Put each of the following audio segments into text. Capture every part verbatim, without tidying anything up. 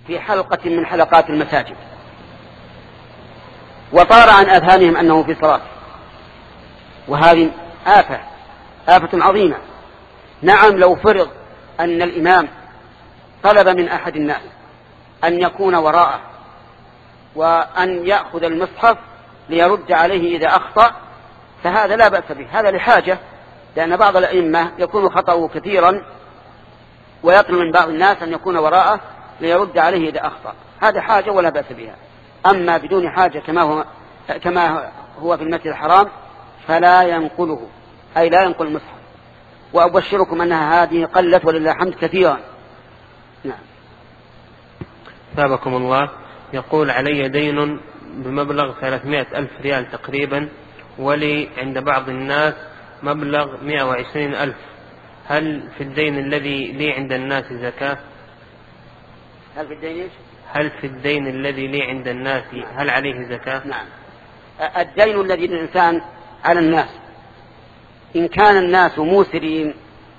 في حلقة من حلقات المساجد وطار عن أذهانهم أنه في صلاة، وهذه آفة آفة عظيمة. نعم، لو فرض أن الإمام طلب من أحد الناس أن يكون وراءه وأن يأخذ المصحف ليرد عليه إذا أخطأ فهذا لا بأس به، هذا لحاجة، لأن بعض الأئمة يكون خطأه كثيرا ويطلب من بعض الناس أن يكون وراءه ليرد عليه إذا أخطأ، هذا حاجة ولا بأس بها. أما بدون حاجة كما هو, كما هو في المسجد الحرام فلا ينقله، أي لا ينقل المصحف. وأبشركم أنها هذه قلت ولله الحمد كثيرا. نعم. ثابكم الله. يقول علي دين بمبلغ ثلاثمائة ألف ريال تقريبا، ولي عند بعض الناس مبلغ مائة وعشرين ألف، هل في الدين الذي لي عند الناس زكاة؟ هل في الدين إيش؟ هل في الدين الذي لي عند الناس هل عليه زكاة؟ نعم. الدين الذي للإنسان على الناس إن كان الناس موسرين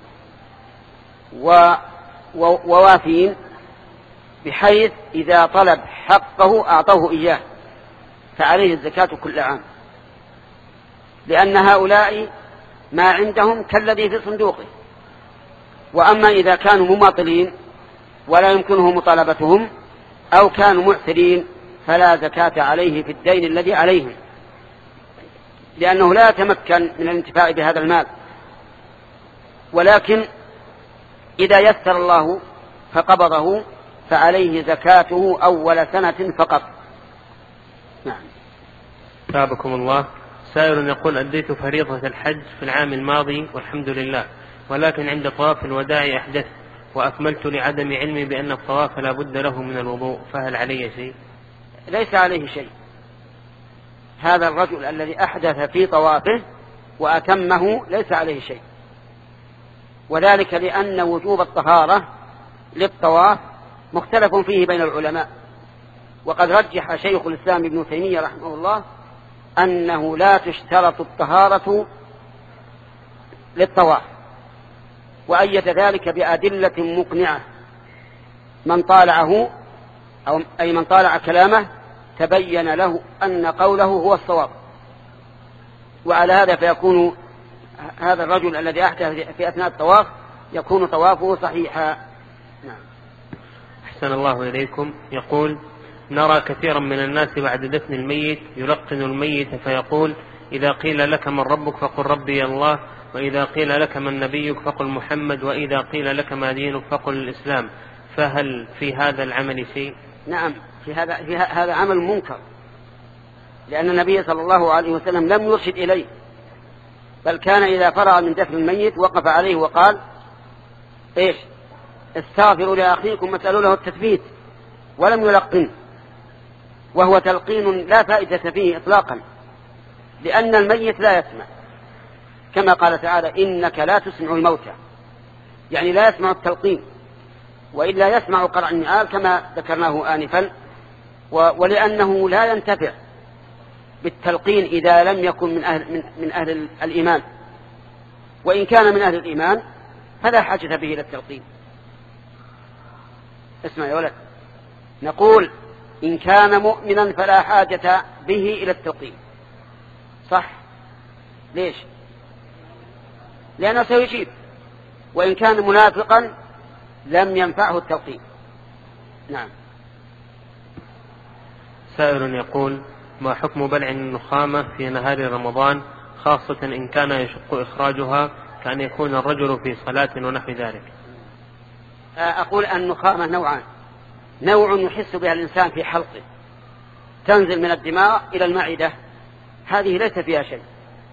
ووافين بحيث إذا طلب حقه أعطوه إياه فعليه الزكاة كل عام، لأن هؤلاء ما عندهم كالذي في صندوقه. وأما إذا كانوا مماطلين ولا يمكنه مطالبتهم أو كانوا معسرين فلا زكاة عليه في الدين الذي عليهم، لأنه لا يتمكن من الانتفاع بهذا المال. ولكن إذا يسر الله فقبضه فعليه زكاته أول سنة فقط. نعم. ثابكم الله. سائر يقول أديت فريضة الحج في العام الماضي والحمد لله، ولكن عند طواف الوداع أحدث وأكملت لعدم علمي بأن الطواف لا بد له من الوضوء، فهل علي شيء؟ ليس عليه شيء. هذا الرجل الذي أحدث في طوافه وأتمه ليس عليه شيء، وذلك لأن وجوب الطهارة للطواف مختلف فيه بين العلماء. وقد رجح شيخ الإسلام ابن تيمية رحمه الله أنه لا تشترط الطهارة للطواف، وأيد ذلك بأدلة مقنعة. من طالعه أو أي من طالع كلامه تبين له أن قوله هو الصواب. وعلى هذا فيكون هذا الرجل الذي أحدث في أثناء الطواف يكون طوافه صحيحا. نعم. أحسن الله إليكم. يقول نرى كثيرا من الناس بعد دفن الميت يلقن الميت فيقول إذا قيل لك من ربك فقل ربي الله، وإذا قيل لك من نبيك فقل محمد، وإذا قيل لك ما دينك فقل الإسلام، فهل في هذا العمل شيء؟ نعم، في هذا في هذا عمل منكر، لأن النبي صلى الله عليه وسلم لم يرشد إليه، بل كان إذا فرغ من دفن الميت وقف عليه وقال إيش؟ استغفروا لأخيكم واسألوا له التثبيت، ولم يلقن، وهو تلقين لا فائدة فيه إطلاقا، لأن الميت لا يسمع، كما قال تعالى إنك لا تسمع الموتى، يعني لا يسمع التلقين، وإلا يسمع قرع النعال كما ذكرناه آنفا. ولأنه لا ينتفع بالتلقين إذا لم يكن من أهل, من, من أهل الإيمان، وإن كان من أهل الإيمان فلا حاجة به إلى التلقين. اسمع يا ولد، نقول إن كان مؤمنا فلا حاجة به إلى التلقين، صح؟ ليش؟ لأنه سيجيب. وإن كان منافقا لم ينفعه التلقين. نعم. سائل يقول ما حكم بلع النخامة في نهار رمضان، خاصة إن كان يشق إخراجها كأن يكون الرجل في صلاة ونحو ذلك؟ أقول النخامة نوعان، نوع يحس بها الإنسان في حلقه تنزل من الدماغ إلى المعدة، هذه ليس فيها شيء.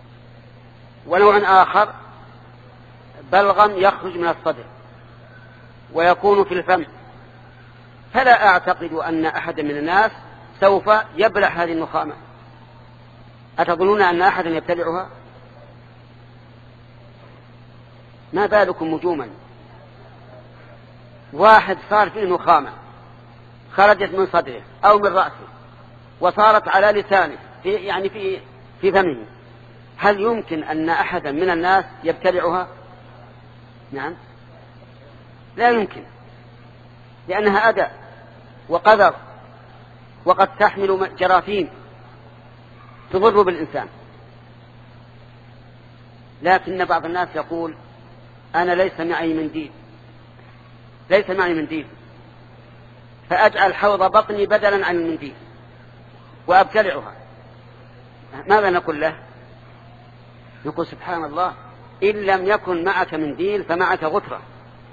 ونوع آخر بلغم يخرج من الصدر ويكون في الفم، فلا أعتقد أن أحد من الناس سوف يبلع هذه النخامة. أتظنون أن أحدا يبتلعها؟ ما بالكم نجوما. واحد صار فيه نخامة خرجت من صدره أو من رأسه وصارت على لسانه في يعني في في فمه، هل يمكن أن أحدا من الناس يبتلعها؟ نعم، لا يمكن، لأنها أذى وقذر، وقد تحمل جراثيم تضر بالإنسان. لكن بعض الناس يقول أنا ليس معي منديل ليس معي منديل فأجعل حوض بطني بدلا عن المنديل وأبتلعها. ماذا نقول له؟ نقول سبحان الله، إن لم يكن معك منديل فمعك غترة،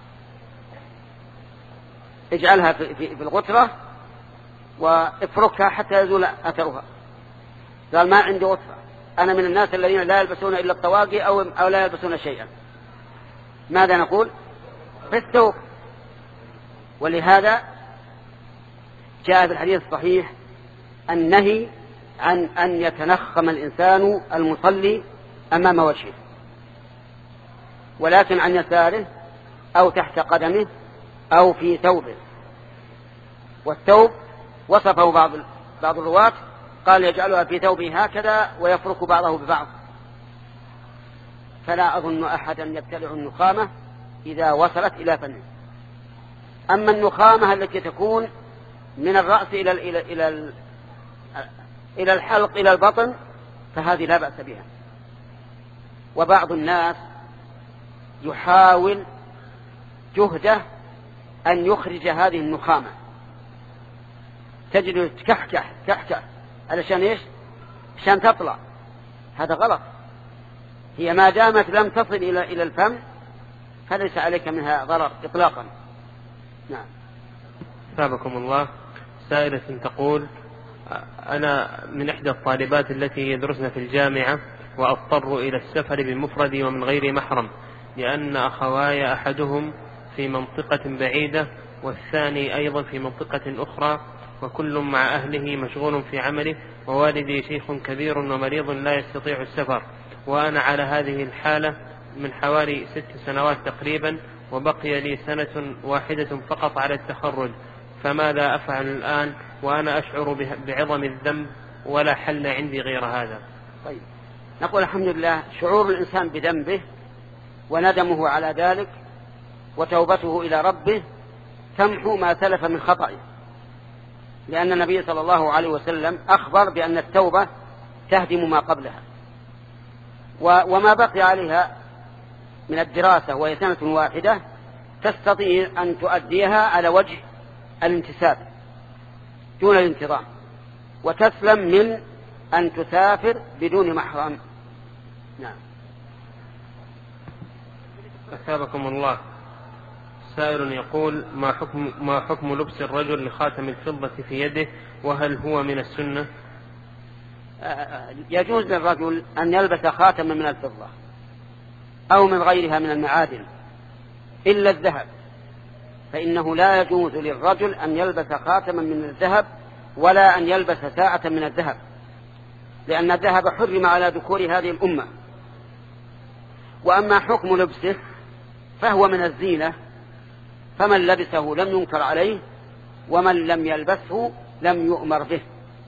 اجعلها في, في, في الغترة وافركها حتى يزول أثرها. قال ما عندي غترة، أنا من الناس الذين لا يلبسون إلا الطواقي أو, أو لا يلبسون شيئا. ماذا نقول؟ بالثوب. ولهذا جاء في الحديث الصحيح النهي عن أن يتنخم الإنسان المصلي أمام وجهه، ولكن عن يساره أو تحت قدمه أو في ثوبه. والثوب وصفه بعض بعض الرواة قال يجعلها في ثوبه هكذا ويفرك بعضه ببعض. فلا أظن أحدا يبتلع النخامة إذا وصلت إلى فمه. أما النخامة التي تكون من الرأس إلى إلى إلى إلى الحلق إلى البطن فهذه لا بأس بها. وبعض الناس يحاول جهده أن يخرج هذه النخامة، تجد كحكح كحكح علشان إيش؟ عشان تطلع. هذا غلط. هي ما دامت لم تصل إلى إلى الفم فليس عليك منها ضرر إطلاقا. نعم. ثابكم الله. سائلة تقول أنا من إحدى الطالبات التي يدرسن في الجامعة وأضطر إلى السفر بمفردي ومن غير محرم، لأن أخواي أحدهم في منطقة بعيدة والثاني أيضا في منطقة أخرى، وكل مع أهله مشغول في عمله، ووالدي شيخ كبير ومريض لا يستطيع السفر، وأنا على هذه الحالة من حوالي ست سنوات تقريبا، وبقي لي سنة واحدة فقط على التخرج، فماذا أفعل الآن وأنا أشعر بعظم الذنب ولا حل عندي غير هذا؟ طيب، نقول الحمد لله. شعور الإنسان بذنبه وندمه على ذلك وتوبته إلى ربه تمحو ما سلف من خطئه، لأن النبي صلى الله عليه وسلم أخبر بأن التوبة تهدم ما قبلها، وما بقي عليها من الدراسة وهي سنة واحدة تستطيع أن تؤديها على وجه الانتساب دون الانتظام، وتسلم من أن تسافر بدون محرم. نعم. أثابكم الله. سائل يقول ما حكم, ما حكم لبس الرجل لخاتم الفضة في يده، وهل هو من السنة؟ يجوز للرجل أن يلبس خاتما من الفضة أو من غيرها من المعادن إلا الذهب، فإنه لا يجوز للرجل أن يلبس خاتما من الذهب ولا أن يلبس ساعة من الذهب، لأن الذهب حرم على ذكور هذه الأمة. وأما حكم لبسه فهو من الزينة، فمن لبسه لم ينكر عليه ومن لم يلبسه لم يؤمر به.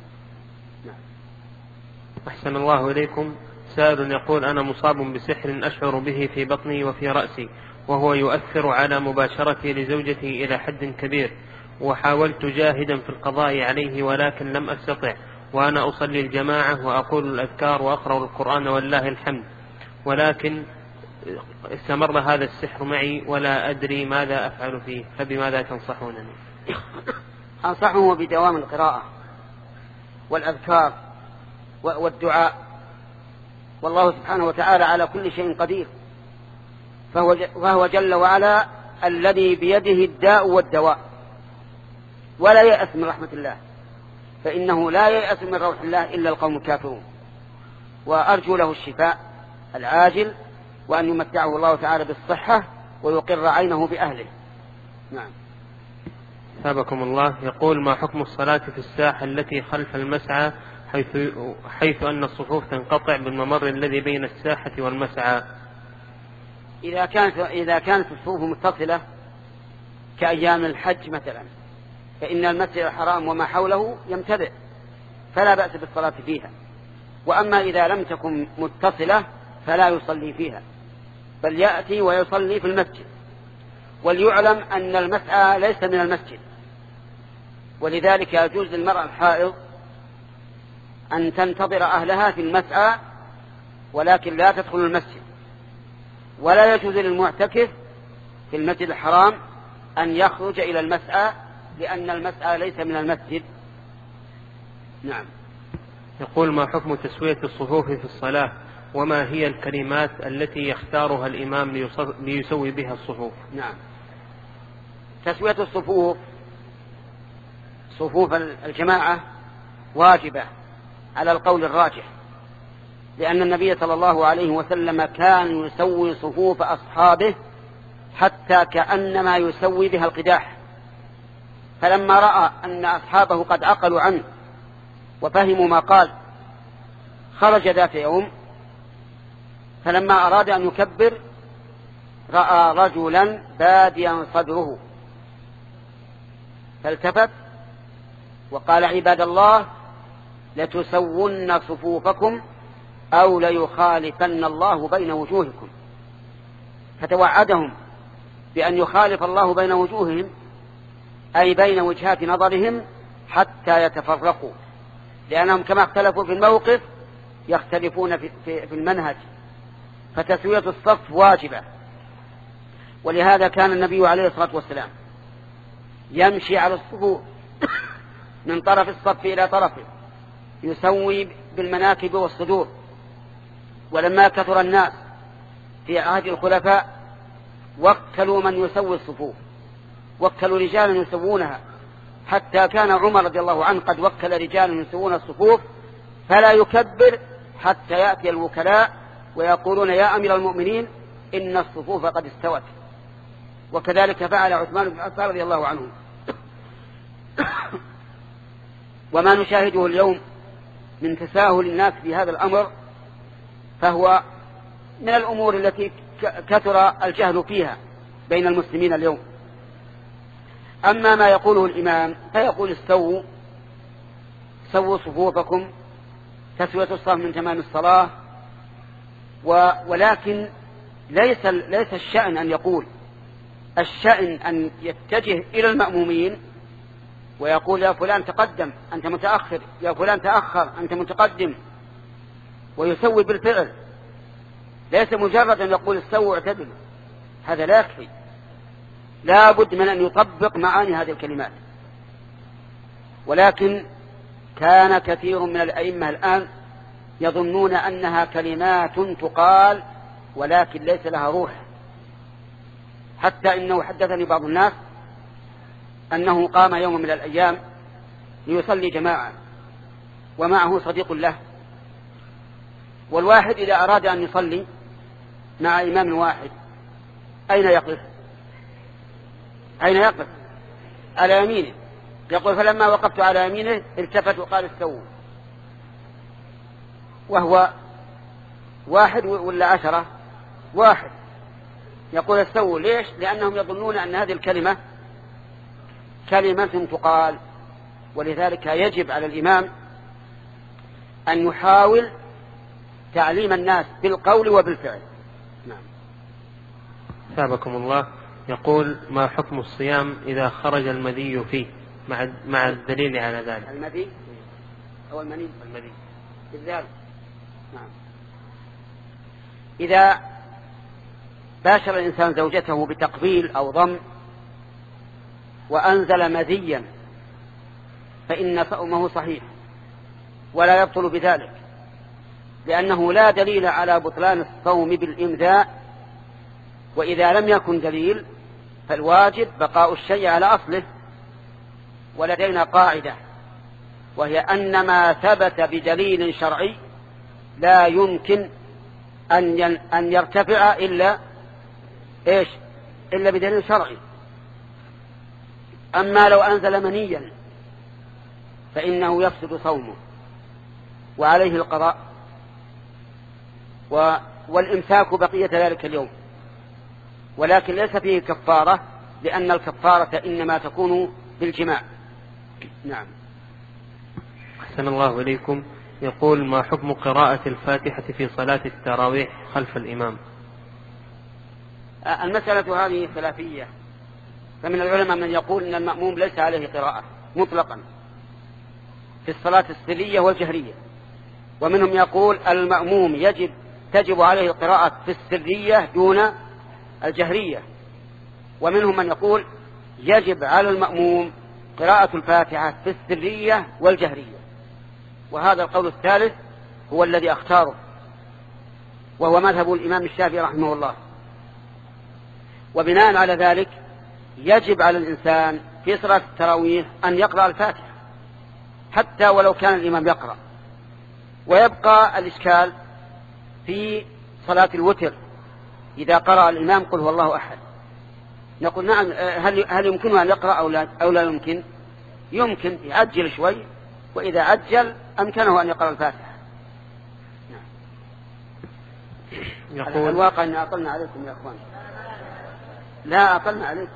أحسن الله إليكم. سائل يقول أنا مصاب بسحر أشعر به في بطني وفي رأسي، وهو يؤثر على مباشرتي لزوجتي إلى حد كبير، وحاولت جاهدا في القضاء عليه ولكن لم أستطع، وأنا أصلي الجماعة وأقول الأذكار وأقرأ القرآن والله الحمد، ولكن استمر هذا السحر معي ولا أدري ماذا أفعل فيه، فبماذا تنصحونني؟ أنصحه بدوام القراءة والأذكار والدعاء، والله سبحانه وتعالى على كل شيء قدير، فهو, فهو جل وعلا الذي بيده الداء والدواء، ولا يأس من رحمة الله، فإنه لا يأس من روح الله إلا القوم الكافرون. وأرجو له الشفاء العاجل، وأن يمتعه الله تعالى بالصحة ويقر عينه بأهله. نعم. ثابكم الله. يقول ما حكم الصلاة في الساحة التي خلف المسعى حيث, حيث أن الصفوف تنقطع بالممر الذي بين الساحة والمسعى؟ إذا كانت, إذا كانت الصفوف متصلة كأيام الحج مثلا فإن المسجد الحرام وما حوله يمتلئ فلا بأس بالصلاة فيها، وأما إذا لم تكن متصلة فلا يصلي فيها، بل يأتي ويصلي في المسجد. وليعلم أن المسعى ليس من المسجد، ولذلك يجوز للمرأة الحائض أن تنتظر أهلها في المسعى ولكن لا تدخل المسجد، ولا يجوز للمعتكف في المسجد الحرام أن يخرج إلى المسعى لأن المسعى ليس من المسجد. نعم. يقول: ما حكم تسوية الصفوف في الصلاة، وما هي الكلمات التي يختارها الإمام ليسوي بها الصفوف؟ نعم. تسوية الصفوف، صفوف الجماعة، واجبة على القول الراجح، لأن النبي صلى الله عليه وسلم كان يسوي صفوف أصحابه حتى كأنما يسوي بها القداح، فلما رأى أن أصحابه قد عقلوا عنه وفهموا ما قال خرج ذات يوم، فلما أراد أن يكبر رأى رجلا باديا صدره فالتفت وقال: عباد الله، لتسون صفوفكم أو ليخالفن الله بين وجوهكم. فتوعدهم بأن يخالف الله بين وجوههم، أي بين وجهات نظرهم، حتى يتفرقوا، لأنهم كما اختلفوا في الموقف يختلفون في, في, في المنهج. فتسوية الصف واجبة، ولهذا كان النبي عليه الصلاة والسلام يمشي على الصفوف من طرف الصف إلى طرفه، يسوي بالمناكب والصدور. ولما كثر الناس في عهد الخلفاء وكلوا من يسوي الصفوف، وكلوا رجالا يسوونها، حتى كان عمر رضي الله عنه قد وكل رجالا يسوون الصفوف فلا يكبر حتى يأتي الوكلاء ويقولون: يا أمير المؤمنين، إن الصفوف قد استوت. وكذلك فعل عثمان بن عفان رضي الله عنه. وما نشاهده اليوم من تساهل الناس في هذا الأمر فهو من الأمور التي كثر الجهل فيها بين المسلمين اليوم. أما ما يقوله الإمام فيقول: استووا سووا صفوفكم، تسوية الصف من تمام الصلاة. ولكن ليس ليس الشأن أن يقول، الشأن أن يتجه إلى المأمومين ويقول: يا فلان تقدم أنت متأخر، يا فلان تأخر أنت متقدم، ويسوي بالفعل، ليس مجرد أن يقول: استووا اعتدلوا. هذا لا يكفي، لا بد من أن يطبق معاني هذه الكلمات. ولكن كان كثير من الأئمة الآن يظنون أنها كلمات تقال ولكن ليس لها روح، حتى إنه حدثني بعض الناس أنه قام يوم من الأيام ليصلي جماعة ومعه صديق له، والواحد إذا أراد أن يصلي مع إمام واحد أين يقف؟ أين يقف؟ على يمينه. يقول: فلما وقفت على يمينه التفت وقال: استووا. وهو واحد ولا عشرة؟ واحد. يقول: استووا. ليش؟ لأنهم يظنون أن هذه الكلمة كلمة تقال. ولذلك يجب على الإمام أن يحاول تعليم الناس بالقول وبالفعل. نعم. ثابكم الله. يقول: ما حكم الصيام إذا خرج المذي فيه مع مع الدليل على ذلك؟ المذي أو المني؟ المذي بالذات. نعم. إذا باشر الإنسان زوجته بتقبيل أو ضم وأنزل مذيا فإن صومه صحيح ولا يبطل بذلك، لأنه لا دليل على بطلان الصوم بالإمذاء. وإذا لم يكن دليل فالواجب بقاء الشيء على أصله. ولدينا قاعدة وهي أن ما ثبت بدليل شرعي لا يمكن أن أن يرتفع إلا إيش؟ إلا بدليل شرعي. أما لو أنزل منيا فإنه يفسد صومه وعليه القضاء والإمساك بقية ذلك اليوم، ولكن ليس فيه كفارة، لأن الكفارة إنما تكون بالجماع. نعم. أحسن الله إليكم. يقول: ما حكم قراءة الفاتحة في صلاة التراويح خلف الإمام؟ المسألة هذه خلافية، فمن العلماء من يقول إن المأموم ليس عليه قراءة مطلقا في الصلاة السرية والجهرية، ومنهم يقول المأموم يجب تجب عليه القراءة في السرية دون الجهرية، ومنهم من يقول يجب على المأموم قراءة الفاتحة في السرية والجهرية. وهذا القول الثالث هو الذي أختاره، وهو مذهب الإمام الشافعي رحمه الله. وبناء على ذلك يجب على الإنسان في صلاة التراويح أن يقرأ الفاتحة حتى ولو كان الإمام يقرأ. ويبقى الإشكال في صلاة الوتر إذا قرأ الإمام قل هو الله أحد، نقول نعم، هل هل يمكنه أن يقرأ أو لا أو لا يمكن؟ يمكن يعجل شوي، وإذا عجل أمكنه أن يقرأ الفاتحة. نعم. يقول الواقع أن أطلنا عليكم يا أخوان، لا أطلنا عليكم.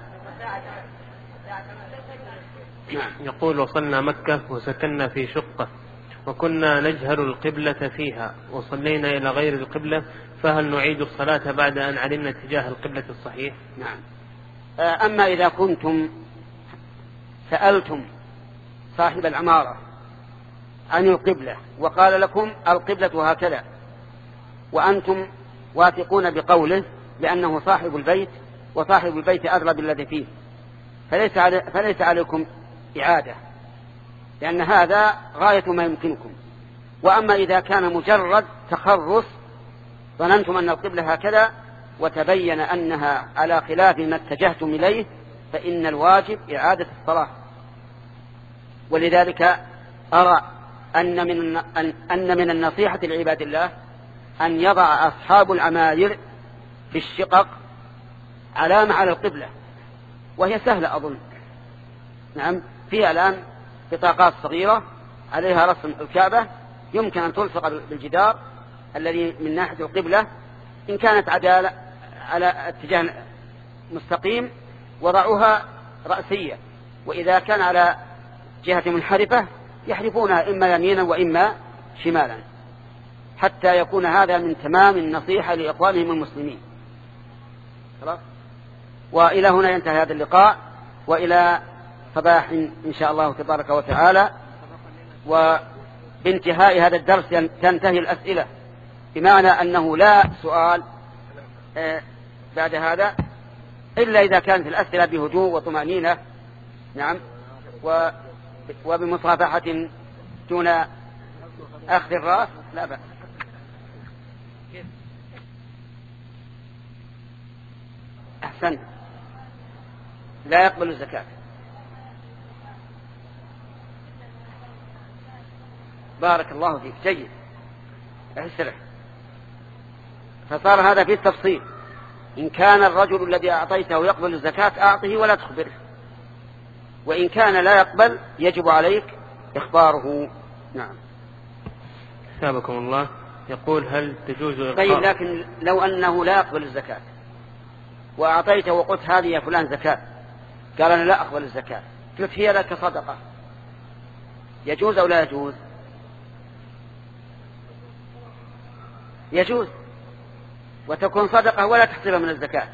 نعم. يقول وصلنا مكة وسكننا في شقة وكنا نجهل القبلة فيها وصلينا إلى غير القبلة، فهل نعيد الصلاة بعد أن علمنا اتجاه القبلة الصحيح؟ نعم. أما إذا كنتم سألتم صاحب العمارة عن القبلة وقال لكم القبلة هكذا، وأنتم واثقون بقوله لأنه صاحب البيت وصاحب البيت أدرى بالذي فيه، فليس, علي فليس عليكم إعادة، لأن هذا غاية ما يمكنكم. وأما إذا كان مجرد تخرص ظننتم أن القبلة هكذا وتبين أنها على خلاف ما اتجهتم إليه، فإن الواجب إعادة الصلاة. ولذلك أرى أن من, أن من النصيحة لعباد الله أن يضع أصحاب العماير في الشقق علامة على القبلة، وهي سهلة أظن. نعم، فيها الآن بطاقات صغيرة عليها رسم الكعبة، يمكن أن تلصق بالجدار الذي من ناحية القبلة، إن كانت عدالة على اتجاه مستقيم وضعوها رأسية، وإذا كان على جهة منحرفة يحرفونها إما يمينا وإما شمالا، حتى يكون هذا من تمام النصيحة لإخوانهم المسلمين. خلاص. وإلى هنا ينتهي هذا اللقاء، وإلى صباح إن شاء الله تبارك وتعالى. وبانتهاء هذا الدرس تنتهي الأسئلة، بمعنى أنه لا سؤال بعد هذا إلا إذا كانت الأسئلة بهدوء وطمأنينة. نعم، وبمصافحة دون أخذ الرأس لا بأس. أحسن، لا يقبل الزكاة. بارك الله فيك، جيد، احسره. فصار هذا في التفصيل، إن كان الرجل الذي أعطيته يقبل الزكاة أعطه ولا تخبره، وإن كان لا يقبل يجب عليك إخباره. نعم. سابقكم الله. يقول هل تجوز إخبار؟ طيب، لكن لو أنه لا يقبل الزكاة وأعطيته وقلت هذه يا فلان زكاة، قال أنا لا أقبل الزكاة، قلت هي لك صدقة، يجوز أو لا يجوز؟ يجوز، وتكون صدقة ولا تحسبها من الزكاة.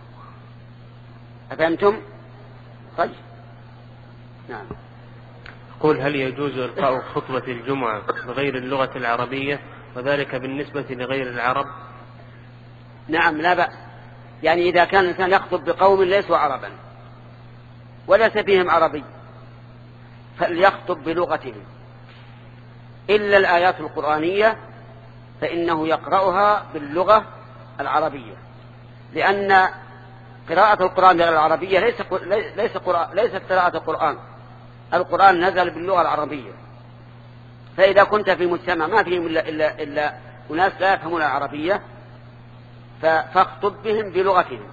أفهمتم؟ طيب. نعم. يقول هل يجوز إلقاء خطبة الجمعة بغير اللغة العربية، وذلك بالنسبة لغير العرب؟ نعم، لا بأس. يعني إذا كان الإنسان يخطب بقوم ليسوا عربا وليس فيهم عربي فليخطب بلغتهم، إلا الآيات القرآنية فإنه يقرأها باللغة العربية، لأن قراءة القرآن باللغة العربية ليس ليس قراءة ليست قراءة القرآن. القرآن نزل باللغة العربية، فإذا كنت في مجتمع ما فيهم إلا, إلا, إلا أناس لا يفهمون العربية فاخطب بهم بلغتهم.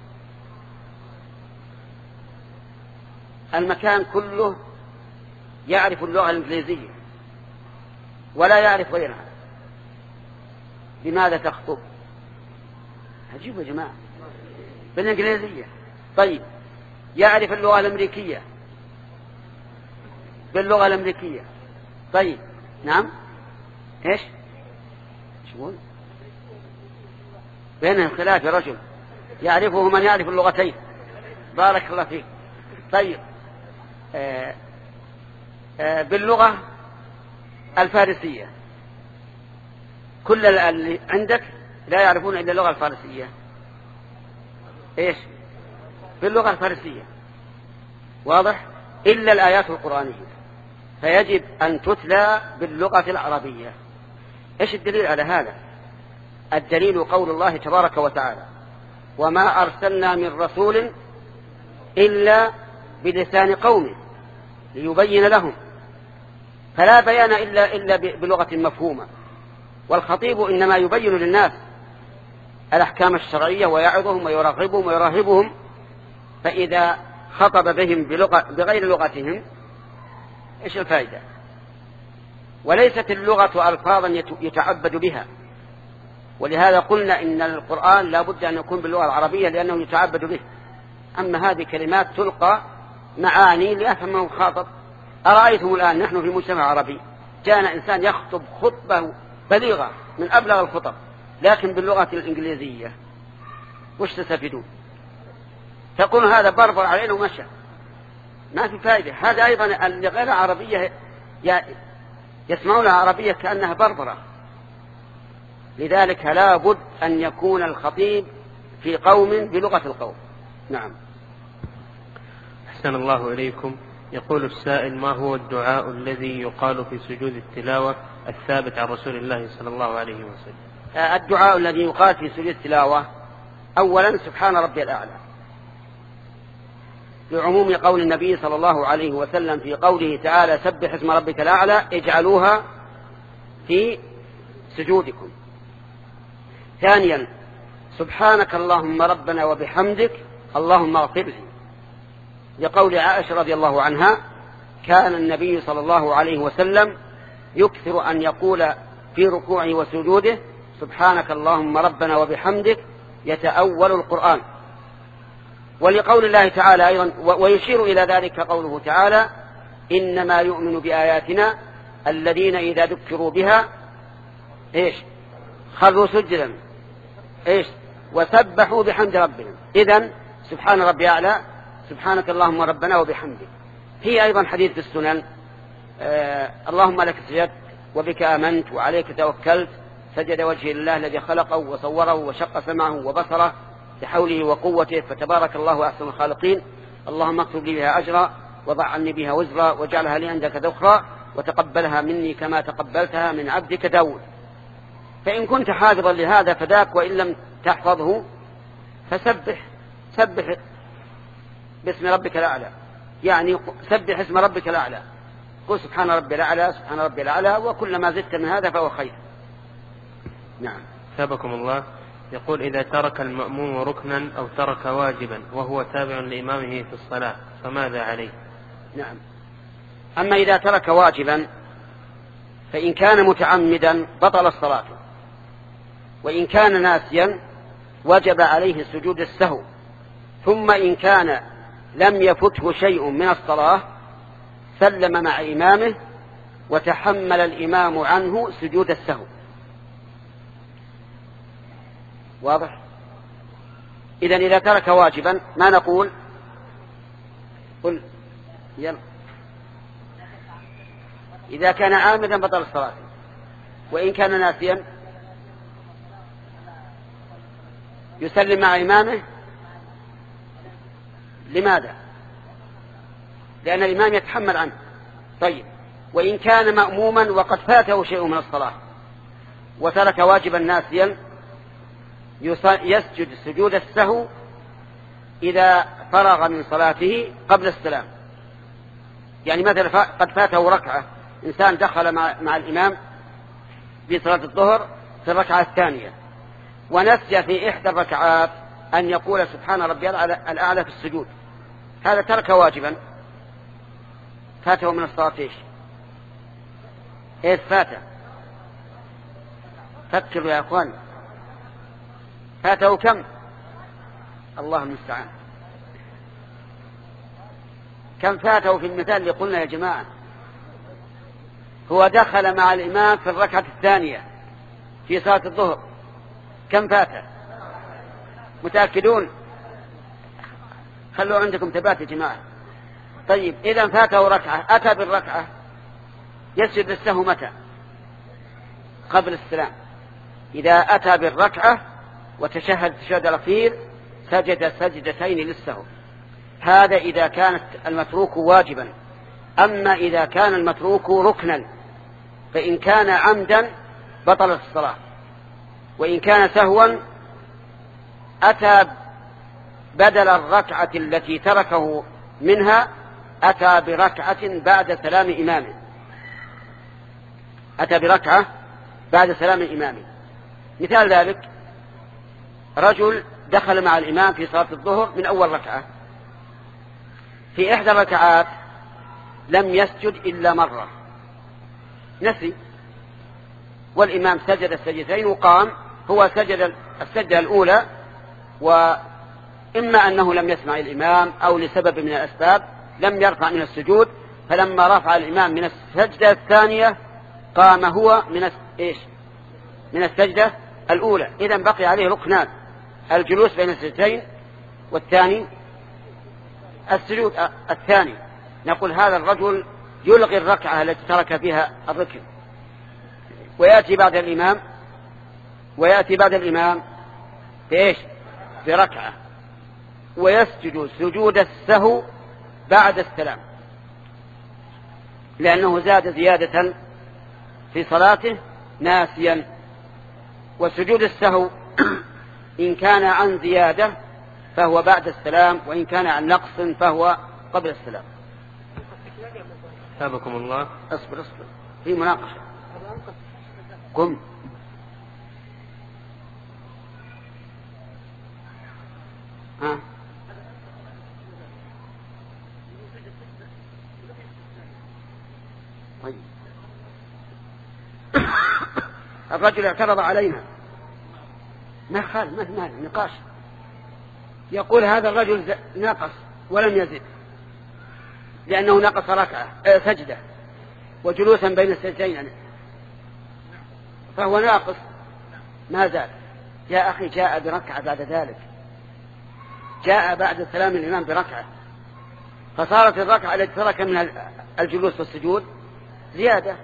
المكان كله يعرف اللغة الإنجليزية ولا يعرف غيرها، لماذا تخطب؟ عجيب يا جماعة، بالإنجليزية. طيب، يعرف اللغة الأمريكية باللغة الأمريكية. طيب، نعم، إيش شو بينهم خلاف يا رجل، يعرفه من يعرف اللغتين. بارك الله فيك. طيب، آه باللغة الفارسية. كل اللي عندك لا يعرفون إلا اللغة الفارسية. إيش؟ باللغة الفارسية، واضح؟ إلا الآيات القرآنية، فيجب أن تتلى باللغة العربية. إيش الدليل على هذا؟ الدليل قول الله تبارك وتعالى: وما أرسلنا من رسول إلا بلسان قومه ليبين لهم، فلا بيان إلا, إلا بلغة مفهومة. والخطيب إنما يبين للناس الأحكام الشرعية ويعظهم ويرغبهم ويرهبهم، فإذا خطب بهم بلغة بغير لغتهم إيش الفائدة؟ وليست اللغة ألفاظا يتعبد بها، ولهذا قلنا إن القرآن لا بد أن يكون باللغة العربية لأنه يتعبد به. أما هذه كلمات تلقى معاني لأفهم الخاطب. أرأيتم الآن نحن في مجتمع عربي جاءنا إنسان يخطب خطبة بليغة من أبلغ الخطب لكن باللغة الإنجليزية، وش تستفيدون؟ تقول هذا بربر علينا ومشى، ما في فائدة. هذا أيضا اللي غير عربية يسمعونها عربية كأنها بربرة. لذلك لا بد أن يكون الخطيب في قوم بلغة القوم. نعم. أحسن الله إليكم. يقول السائل: ما هو الدعاء الذي يقال في سجود التلاوة الثابت عن رسول الله صلى الله عليه وسلم؟ الدعاء الذي يقال في سجود التلاوة: أولا سبحان ربي الأعلى، لعموم قول النبي صلى الله عليه وسلم في قوله تعالى: سبح اسم ربك الأعلى، اجعلوها في سجودكم. ثانيا سبحانك اللهم ربنا وبحمدك اللهم اغفر لي، لقول عائشة رضي الله عنها: كان النبي صلى الله عليه وسلم يكثر أن يقول في ركوعه وسجوده: سبحانك اللهم ربنا وبحمدك، يتأول القرآن. ولقول الله تعالى أيضا، ويشير إلى ذلك قوله تعالى: إنما يؤمن بآياتنا الذين إذا ذكروا بها إيش خروا سجدا إيش وسبحوا بحمد ربهم. إذن سبحان ربي أعلى، سبحانك اللهم ربنا وبحمدك. هي أيضا حديث في السنن: آه اللهم لك سجدت وبك آمنت وعليك توكلت، سجد وجه الله الذي خلقه وصوره وشق سمعه وبصره بحوله وقوته، فتبارك الله أحسن الخالقين. اللهم اكتب لي بها أجرا وضع عني بها وزرا واجعلها لي عندك ذخرا وتقبلها مني كما تقبلتها من عبدك داود. فإن كنت حافظا لهذا فذاك، وإن لم تحفظه فسبح سبح باسم ربك الأعلى، يعني سبح اسم ربك الأعلى، قل سبحان ربي الأعلى سبحان ربي الأعلى، وكلما زدت من هذا فهو خير. نعم. ثابكم الله. يقول: إذا ترك المأموم ركنا أو ترك واجبا وهو تابع لإمامه في الصلاة فماذا عليه؟ نعم. أما إذا ترك واجبا فإن كان متعمدا بطل الصلاة، وإن كان ناسيا وجب عليه سجود السهو، ثم إن كان لم يفته شيء من الصلاة سلم مع إمامه وتحمل الإمام عنه سجود السهو. واضح؟ إذن إذا ترك واجبا ما نقول؟ قل يلا. إذا كان عامدا بطل الصلاة، وإن كان ناسيا يسلم مع إمامه. لماذا؟ لأن الإمام يتحمل عنه. طيب، وإن كان مأموما وقد فاته شيء من الصلاة وترك واجبا ناسيا يسجد سجود السهو إذا فرغ من صلاته قبل السلام. يعني مثلا قد فاته ركعة، إنسان دخل مع, مع الإمام في صلاة الظهر في الركعة الثانية ونسي في إحدى الركعات أن يقول سبحان ربي الأعلى في السجود، هذا ترك واجبا فاته من الصلاة. إيش إيه فاته؟ فكروا يا أخوان، فاته كم؟ الله المستعان. كم فاته في المثال اللي قلنا يا جماعة؟ هو دخل مع الإمام في الركعة الثانية في صلاة الظهر، كم فاته؟ متأكدون؟ خلوا عندكم ثبات يا جماعة. طيب، إذا فاته ركعة، أتى بالركعة يسجد للسهو متى؟ قبل السلام. إذا أتى بالركعة وتشهد التشهد الأخير سجد سجدتين للسهو. هذا إذا كانت المتروك واجبا. أما إذا كان المتروك ركنا فإن كان عمدا بطلت الصلاة، وإن كان سهوا أتى بدل الركعة التي تركه منها أتى بركعة بعد سلام إمامه أتى بركعة بعد سلام إمامه. مثال ذلك رجل دخل مع الإمام في صلاة الظهر من أول ركعة، في إحدى الركعات لم يسجد إلا مرة، نسي، والإمام سجد السجدتين وقام، هو سجد السجدة الأولى، وإما أنه لم يسمع الإمام أو لسبب من الأسباب لم يرفع من السجود، فلما رفع الإمام من السجدة الثانية قام هو من إيش؟ من السجدة الأولى. إذن بقي عليه ركنان، الجلوس بين السجدتين والثاني السجود الثاني. نقول هذا الرجل يلغي الركعة التي ترك فيها الركن ويأتي بعد الإمام ويأتي بعد الإمام بإيش؟ بركعة، ويسجد سجود السهو بعد السلام، لأنه زاد زيادة في صلاته ناسيا. وسجود السهو إن كان عن زيادة فهو بعد السلام، وإن كان عن نقص فهو قبل السلام. ثابكم الله. اصبر اصبر في مناقشة. قم. ها طيب. الرجل اعترض علينا، ما خال ما ما نقاش، يقول هذا الرجل ناقص ولم يزد لأنه نقص ركعة اه سجدة وجلوسا بين السجدين، فهو ناقص ما زال. يا أخي جاء بركعة بعد ذلك، جاء بعد سلام الإمام بركعة، فصارت الركعة التي ترك من الجلوس والسجود زيادة.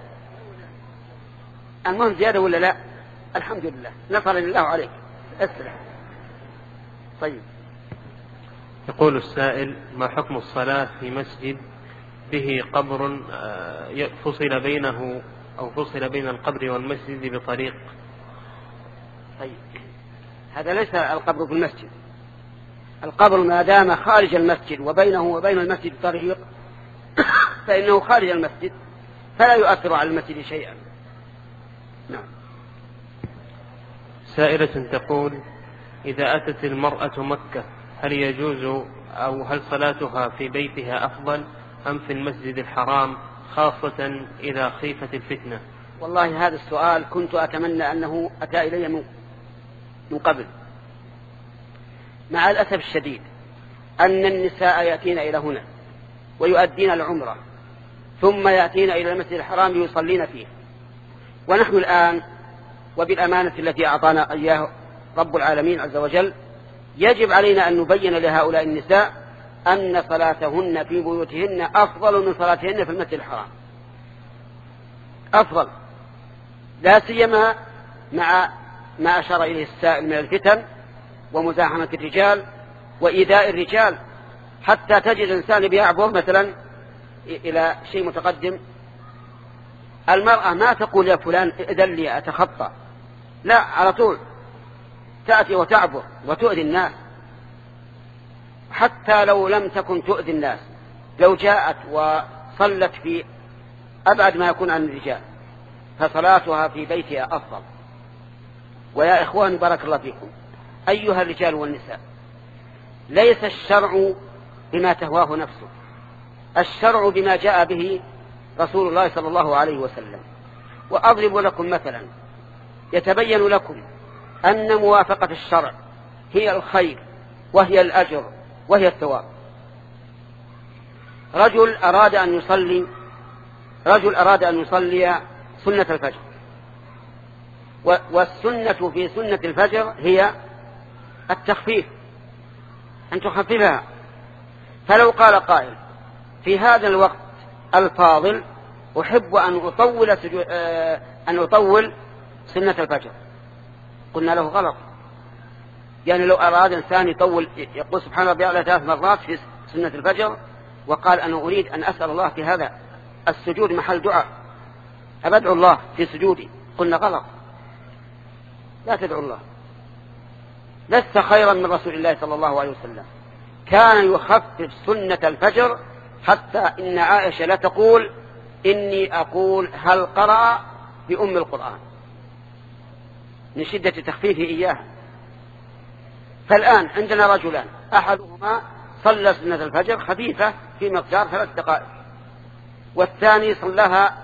المهم زيادة ولا لا؟ الحمد لله، نصر الله عليك. اسلم. طيب. يقول السائل: ما حكم الصلاة في مسجد به قبر فصل بينه أو فصل بين القبر والمسجد بطريق؟ طيب، هذا ليس القبر في المسجد. القبر ما دام خارج المسجد وبينه وبين المسجد طريق فإنه خارج المسجد فلا يؤثر على المسجد شيئا. نعم. سائلة تقول: إذا أتت المرأة مكة هل يجوز أو هل صلاتها في بيتها أفضل أم في المسجد الحرام، خاصة إذا خيفت الفتنة؟ والله هذا السؤال كنت أتمنى أنه أتى إلي من قبل. مع الأسف الشديد أن النساء يأتين إلى هنا ويؤدين العمرة ثم يأتين إلى المسجد الحرام ليصلين فيه، ونحن الآن وبالأمانة التي أعطانا إياه رب العالمين عز وجل يجب علينا أن نبين لهؤلاء النساء أن صلاتهن في بيوتهن أفضل من صلاتهن في المسجد الحرام، أفضل، لا سيما مع ما أشار إليه السائل من الفتن ومزاحمة الرجال وإيذاء الرجال، حتى تجد إنسان بيعبر مثلا إلى شيء متقدم، المرأة ما تقول يا فلان إذن لي أتخطى، لا، على طول تأتي وتعبر وتؤذي الناس، حتى لو لم تكن تؤذي الناس، لو جاءت وصلت في أبعد ما يكون عن الرجال فصلاتها في بيتها أفضل. ويا إخوان بارك الله فيكم أيها الرجال والنساء، ليس الشرع بما تهواه نفسه، الشرع بما جاء به رسول الله صلى الله عليه وسلم. وأضرب لكم مثلا يتبين لكم أن موافقة الشرع هي الخير وهي الأجر وهي الثواب. رجل أراد أن يصلي رجل أراد أن يصلي سنة الفجر، والسنة في سنة الفجر هي التخفيف، أن تخففها. فلو قال قائل في هذا الوقت الفاضل أحب أن أطول, أن أطول سنة الفجر. قلنا له غلط، يعني لو أراد إنسان يطول يقول سبحان ربي الأعلى ثلاث مرات في سنة الفجر وقال أنا أريد أن أسأل الله في هذا السجود محل دعاء، أبدعو الله في سجودي، قلنا غلط، لا تدعو الله، لست خيرا من رسول الله صلى الله عليه وسلم. كان يخفف سنة الفجر حتى إن عائشة لا تقول إني أقول هل قرأ بأم القرآن من شدة تخفيفه إياها. فالآن عندنا رجلان، أحدهما صلى سنة الفجر خفيفة في مقدار ثلاث دقائق، والثاني صلىها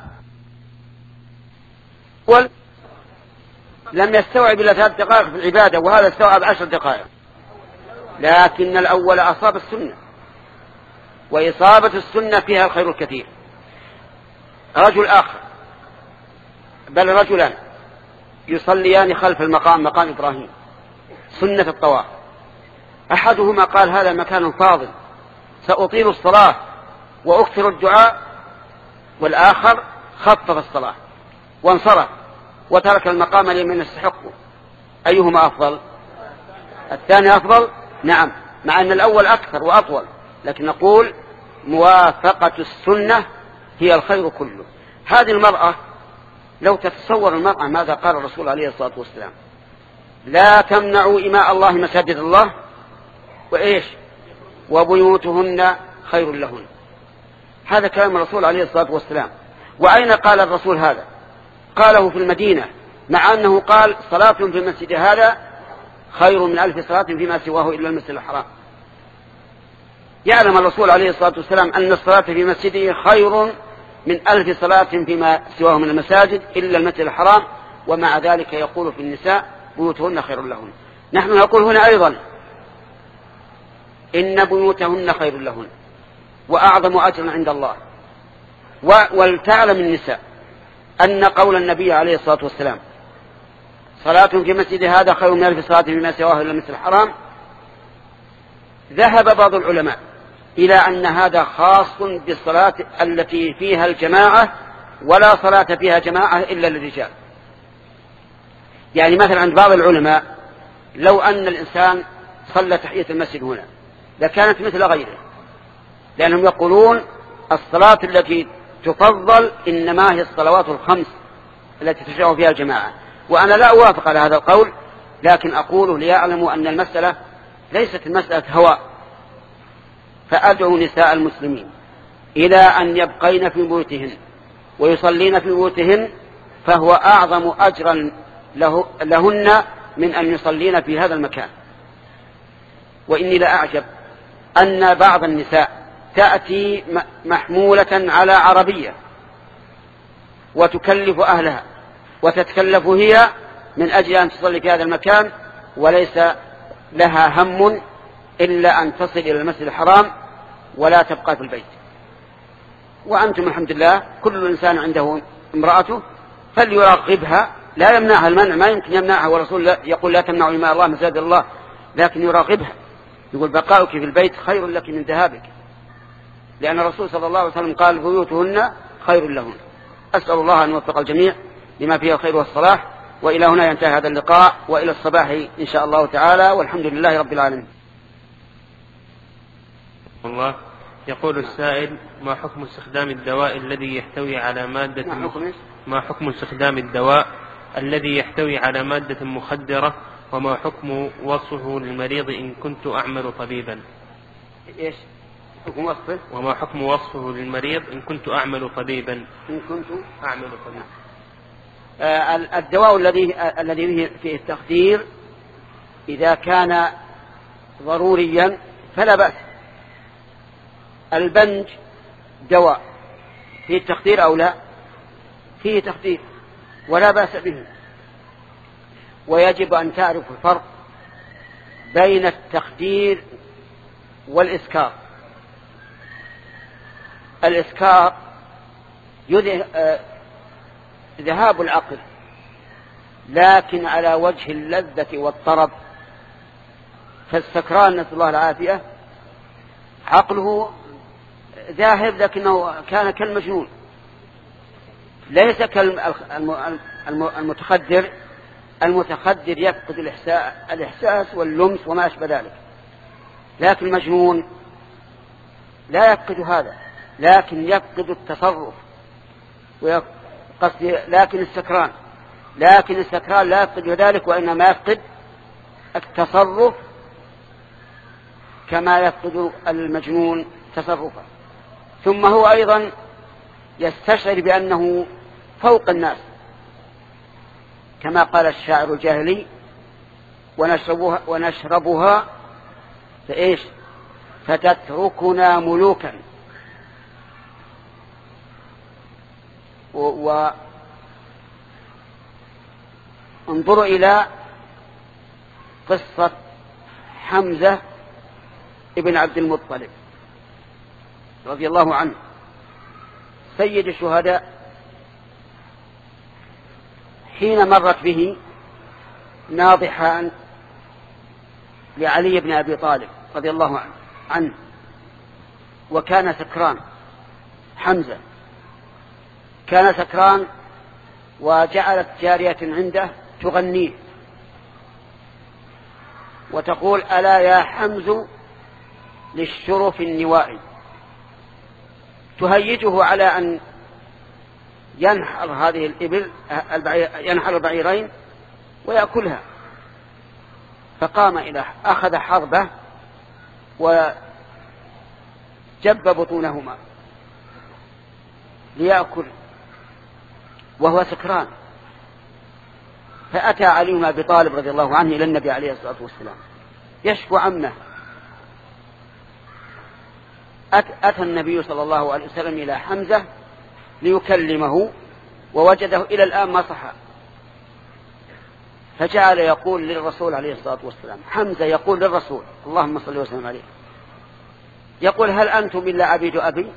لم يستوعب إلا ثلاث دقائق في العبادة، وهذا استوعب عشر دقائق. لكن الأول أصاب السنة، وإصابة السنة فيها الخير الكثير. رجل آخر بل رجلان يصليان خلف المقام، مقام إبراهيم، سنة الطواف. أحدهما قال هذا مكان فاضل سأطيل الصلاة وأكثر الدعاء، والآخر خفف الصلاة وانصرف وترك المقام لمن يستحقه. أيهما أفضل؟ الثاني أفضل، نعم، مع أن الأول أكثر وأطول، لكن نقول موافقة السنة هي الخير كله. هذه المرأة لو تتصور المرأة ماذا قال الرسول عليه الصلاة والسلام: لا تمنعوا إماء الله مساجد الله وإيش وبيوتهن خير لهن. هذا كلام الرسول عليه الصلاة والسلام. وأين قال الرسول هذا؟ قاله في المدينة، مع أنه قال صلاة في المسجد هذا خير من ألف صلاة فيما سواه إلا المسجد الحرام. يعلم الرسول عليه الصلاة والسلام أن الصلاة في مسجده خير من ألف صلاة فيما سواه من المساجد إلا المسجد الحرام، ومع ذلك يقول في النساء بيوتهن خير لهن. نحن نقول هنا أيضا إن بيوتهن خير لهن وأعظم أجرا عند الله. ولتعلم النساء أن قول النبي عليه الصلاة والسلام صلاة في مسجد هذا خير من ألف صلاة فيما سواه إلا المسجد الحرام، ذهب بعض العلماء إلى أن هذا خاص بالصلاة التي فيها الجماعة، ولا صلاة فيها جماعة إلا للرجال. يعني مثلا عند بعض العلماء لو أن الإنسان صلى تحية المسجد هنا لكانت مثل غيره، لأنهم يقولون الصلاة التي تفضل إنما هي الصلوات الخمس التي تشرع فيها الجماعة. وأنا لا أوافق على هذا القول، لكن أقول ليعلموا أن المسألة ليست المسألة هواء. فأدعو نساء المسلمين إلى أن يبقين في بيوتهن ويصلين في بيوتهن، فهو أعظم أجرا له لهن من أن يصلين في هذا المكان. وإني لا أعجب أن بعض النساء تأتي محمولة على عربية وتكلف أهلها وتتكلف هي من أجل أن تصلي في هذا المكان، وليس لها هم إلا أن تصل إلى المسجد الحرام ولا تبقى في البيت. وأنتم الحمد لله كل إنسان عنده امرأته فليراقبها، لا يمنعها المنع، ما يمكن يمنعها، والرسول يقول لا تمنعوا إماء الله مساجد الله، لكن يراقبها، يقول بقاؤك في البيت خير لك من ذهابك، لأن الرسول صلى الله عليه وسلم قال بيوتهن خير لهن. أسأل الله أن يوفق الجميع لما فيه الخير والصلاح. وإلى هنا ينتهي هذا اللقاء، وإلى الصباح إن شاء الله تعالى، والحمد لله رب العالمين. الله. يقول السائل: ما حكم استخدام الدواء الذي يحتوي على مادة ما حكم, ما حكم استخدام الدواء الذي يحتوي على مادة مخدرة، وما حكم وصفه للمريض إن كنت أعمل طبيبا؟ إيش حكم وصفه؟ وما حكم وصفه للمريض إن كنت أعمل طبيبا؟ إن كنت أعمل طبيبا. آه الدواء الذي آه الذي فيه التخدير إذا كان ضروريا فلا بأس. البنج دواء فيه تخدير أو لا؟ فيه تخدير ولا بأس به. ويجب أن تعرف الفرق بين التخدير والإسكار. الإسكار ذهاب العقل، لكن على وجه اللذة والطرب. فالسكران نسأل الله العافية عقله ذاهب لكنه كان كالمجنون، ليس كالمتخدر. المتخدر يفقد الإحساس واللمس وما أشبه ذلك، لكن المجنون لا يفقد هذا، لكن يفقد التصرف. لكن السكران لكن السكران لا يفقد ذلك، وإنما يفقد التصرف كما يفقد المجنون تصرفه. ثم هو أيضا يستشعر بأنه فوق الناس، كما قال الشاعر الجاهلي: ونشربها, ونشربها فإيش فتتركنا ملوكا. وانظروا إلى قصة حمزة ابن عبد المطلب رضي الله عنه سيد الشهداء، حين مرت به ناضحان لعلي بن أبي طالب رضي الله عنه، وكان سكران. حمزة كان سكران، وجعلت جارية عنده تغنيه وتقول: ألا يا حمز للشرف النوائي، تهيجه على أن ينحر هذه الإبل ينحر البعيرين ويأكلها. فقام إلى أخذ حربة وجب بطونهما ليأكل وهو سكران. فأتى علي بن أبي طالب رضي الله عنه إلى النبي عليه الصلاة والسلام يشكو عمه. أتى النبي صلى الله عليه وسلم إلى حمزة ليكلمه، ووجده إلى الآن ما صحى، فجعل يقول للرسول عليه الصلاة والسلام. حمزة يقول للرسول اللهم صل وسلم عليه، يقول: هل أنتم إلا عبيد أبي؟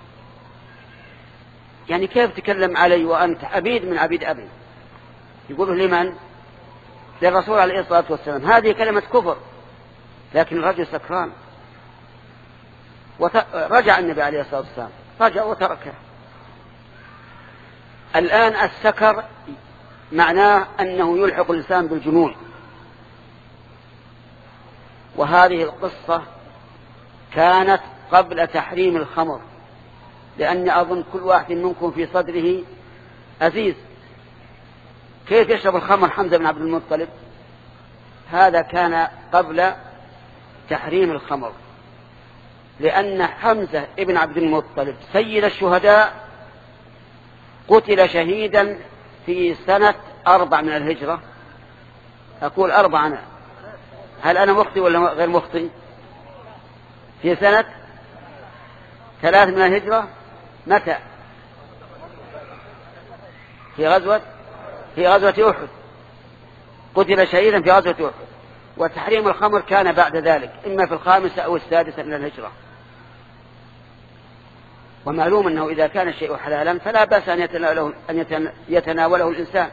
يعني كيف تكلم علي وأنت عبيد من عبيد أبي؟ يقوله لمن؟ للرسول عليه الصلاة والسلام. هذه كلمة كفر، لكن الرجل سكران. ورجع النبي عليه الصلاة والسلام، رجع وتركه. الآن السكر معناه أنه يلحق الإنسان بالجنون. وهذه القصة كانت قبل تحريم الخمر، لأن أظن كل واحد منكم في صدره أزيز. كيف يشرب الخمر حمزة بن عبد المطلب؟ هذا كان قبل تحريم الخمر، لأن حمزة ابن عبد المطلب سيد الشهداء قتل شهيدا في سنة أربع من الهجرة. أقول أربع أنا، هل أنا مخطئ ولا غير مخطئ؟ في سنة ثلاث من الهجرة. متى؟ في غزوة في غزوة أحد، قتل شهيدا في غزوة أحد. وتحريم الخمر كان بعد ذلك، إما في الخامسة أو السادسة من الهجرة. ومعلوم أنه إذا كان الشيء حلالا فلا بأس أن يتناوله, أن يتناوله الإنسان.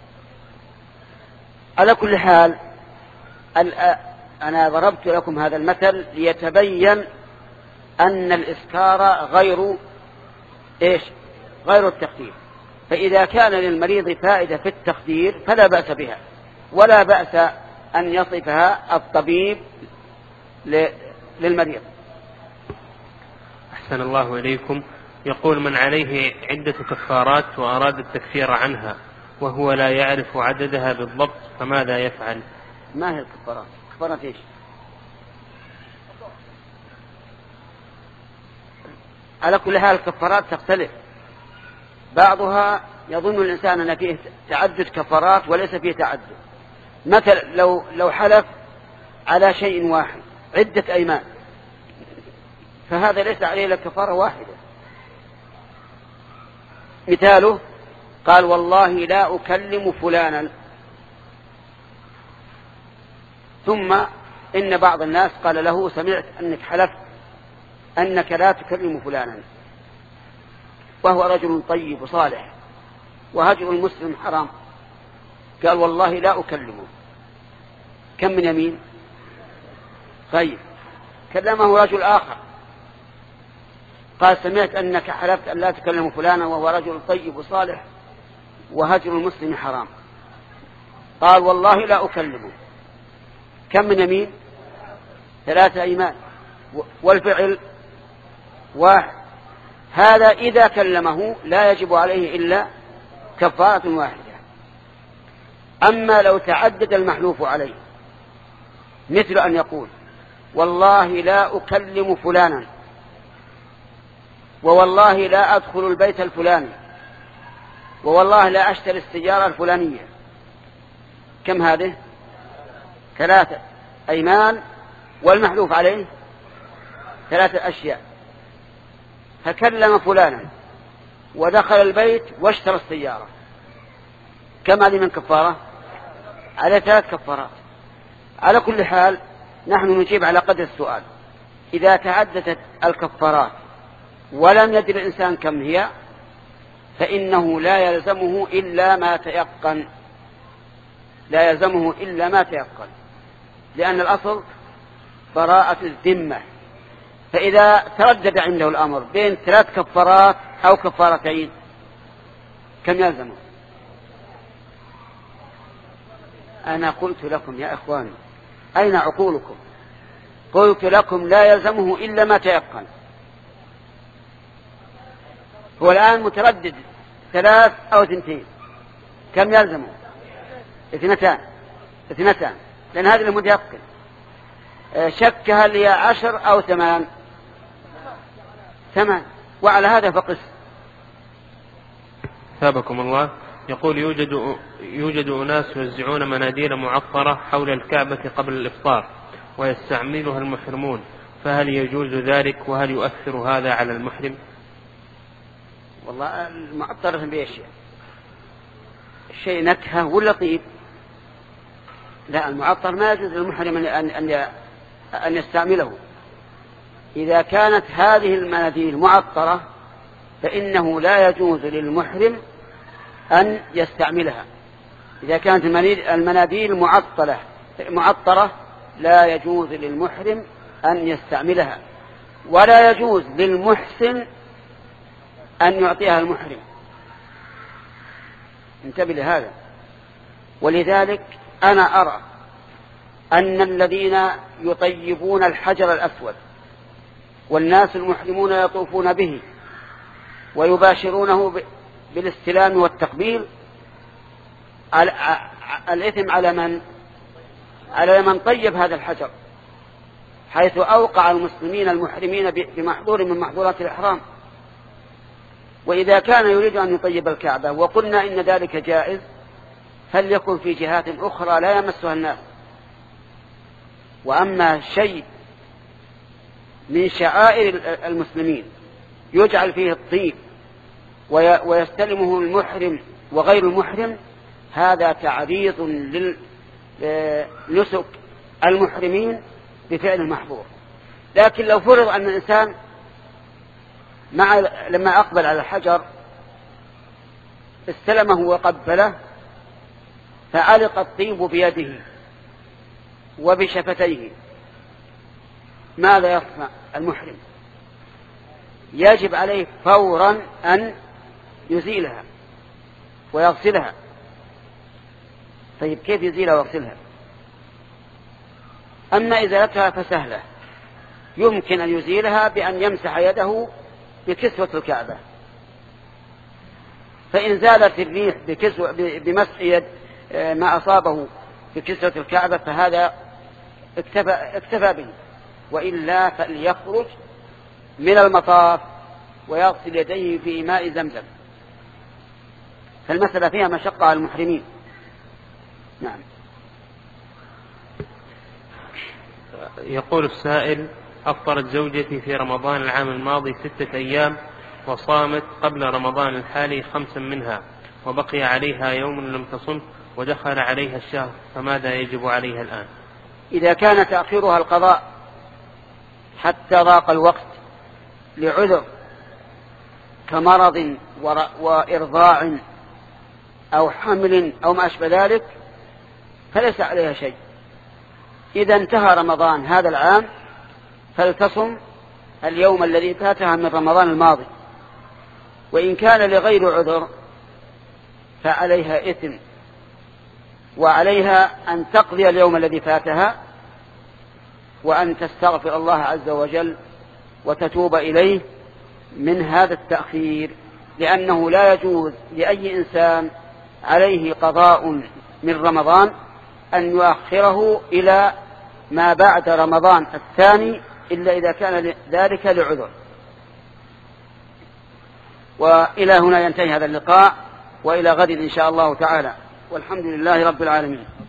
على كل حال أنا ضربت لكم هذا المثل ليتبين أن الإسكار غير إيش؟ غير التخدير. فإذا كان للمريض فائدة في التخدير فلا بأس بها، ولا بأس أن يصفها الطبيب للمريض. أحسن الله إليكم. يقول: من عليه عدة كفارات وأراد التكفير عنها وهو لا يعرف عددها بالضبط فماذا يفعل؟ ما هي الكفارات؟ كفارات إيش؟ على كل حال الكفارات تختلف، بعضها يظن الإنسان أن فيه تعدد كفارات وليس فيه تعدد. مثل لو لو حلف على شيء واحد عدة أيمان فهذا ليس عليه إلا كفارة واحدة. مثاله قال: والله لا أكلم فلانا، ثم إن بعض الناس قال له: سمعت أنك حلفت أنك لا تكلم فلانا، وهو رجل طيب وصالح وهجر المسلم حرام. قال: والله لا أكلمه. كم من يمين؟ طيب كلمه رجل آخر قال سمعت أنك حلفت أن لا تكلم فلانا وهو رجل طيب وصالح وهجر المسلم حرام. قال والله لا أكلمه. كم من يمين؟ ثلاثة أيمان. والفعل واحد. هذا إذا كلمه لا يجب عليه إلا كفارة واحدة. أما لو تعدد المحلوف عليه مثل أن يقول والله لا أكلم فلانا ووالله لا أدخل البيت الفلاني ووالله لا أشتري السيارة الفلانية، كم هذه؟ ثلاثة أيمان والمحلوف عليه ثلاثة أشياء. فكلم فلانا ودخل البيت واشترى السيارة، كم هذه من كفارة؟ على ثلاث كفارات. على كل حال نحن نجيب على قدر السؤال. إذا تعددت الكفارات ولم يدري الإنسان كم هي فإنه لا يلزمه إلا ما تيقن، لا يلزمه إلا ما تيقن، لأن الأصل براءة الذمة. فإذا تردد عنده الأمر بين ثلاث كفارات أو كفارتين كم يلزمه؟ أنا قلت لكم يا إخواني أين عقولكم؟ قلت لكم لا يلزمه إلا ما تيقن. هو الآن متردد ثلاث أو اثنتين، كم يلزمه؟ اثنتان اثنتان لأن هذا المتيقن. شك هل هي عشر أو ثمان؟ ثمان. وعلى هذا فقس. ثابكم الله. يقول يوجد يوجد أناس يوزعون مناديل معطرة حول الكعبة قبل الإفطار ويستعملها المحرمون، فهل يجوز ذلك وهل يؤثر هذا على المحرم؟ والله المعطرة بأشياء الشيء نكهة ولا طيب؟ لا، المعطر ما يجوز للمحرم أن أن أن يستعمله. إذا كانت هذه المناديل معطرة فإنه لا يجوز للمحرم أن يستعملها. إذا كانت المناديل معطلة معطرة لا يجوز للمحرم أن يستعملها، ولا يجوز للمحسن أن يعطيها المحرم. انتبه لهذا. ولذلك أنا أرى أن الذين يطيبون الحجر الأسود والناس المحرمون يطوفون به ويباشرونه بالاستلام والتقبيل الإثم على من؟ على من طيب هذا الحجر، حيث أوقع المسلمين المحرمين بمحظور من محظورات الإحرام. وإذا كان يريد أن يطيب الكعبة وقلنا إن ذلك جائز فليكن في جهات أخرى لا يمسها الناس. وأما شيء من شعائر المسلمين يجعل فيه الطيب ويستلمه المحرم وغير المحرم، هذا تعريض لنسك المحرمين بفعل المحظور. لكن لو فرض أن الإنسان مع لما أقبل على الحجر استلمه وقبله فعلق الطيب بيده وبشفتيه، ماذا يصنع المحرم؟ يجب عليه فورا أن يزيلها ويغسلها. طيب كيف يزيلها ويغسلها؟ أما إزالتها فسهلة، يمكن أن يزيلها بأن يمسح يده بكسوة الكعبة، فإن زالت الريح بمسح يد ما أصابه بكسوة الكعبة فهذا اكتفى, اكتفى به. وإلا فليخرج من المطاف ويغسل يديه في ماء زمزم. فالمسألة فيها مشقة على المحرمين. نعم. يقول السائل: أفطرت زوجتي في رمضان العام الماضي ستة أيام وصامت قبل رمضان الحالي خمسا منها، وبقي عليها يوم لم تصم ودخل عليها الشهر، فماذا يجب عليها الآن؟ إذا كان تأخيرها القضاء حتى ضاق الوقت لعذر كمرض وإرضاع أو حمل أو ما أشبه ذلك فليس عليها شيء. إذا انتهى رمضان هذا العام فلتصم اليوم الذي فاتها من رمضان الماضي، وإن كان لغير عذر فعليها إثم، وعليها أن تقضي اليوم الذي فاتها وأن تستغفر الله عز وجل وتتوب إليه من هذا التأخير، لأنه لا يجوز لأي إنسان عليه قضاء من رمضان أن يؤخره إلى ما بعد رمضان الثاني إلا إذا كان ذلك لعذر. وإلى هنا ينتهي هذا اللقاء، وإلى غد إن شاء الله تعالى، والحمد لله رب العالمين.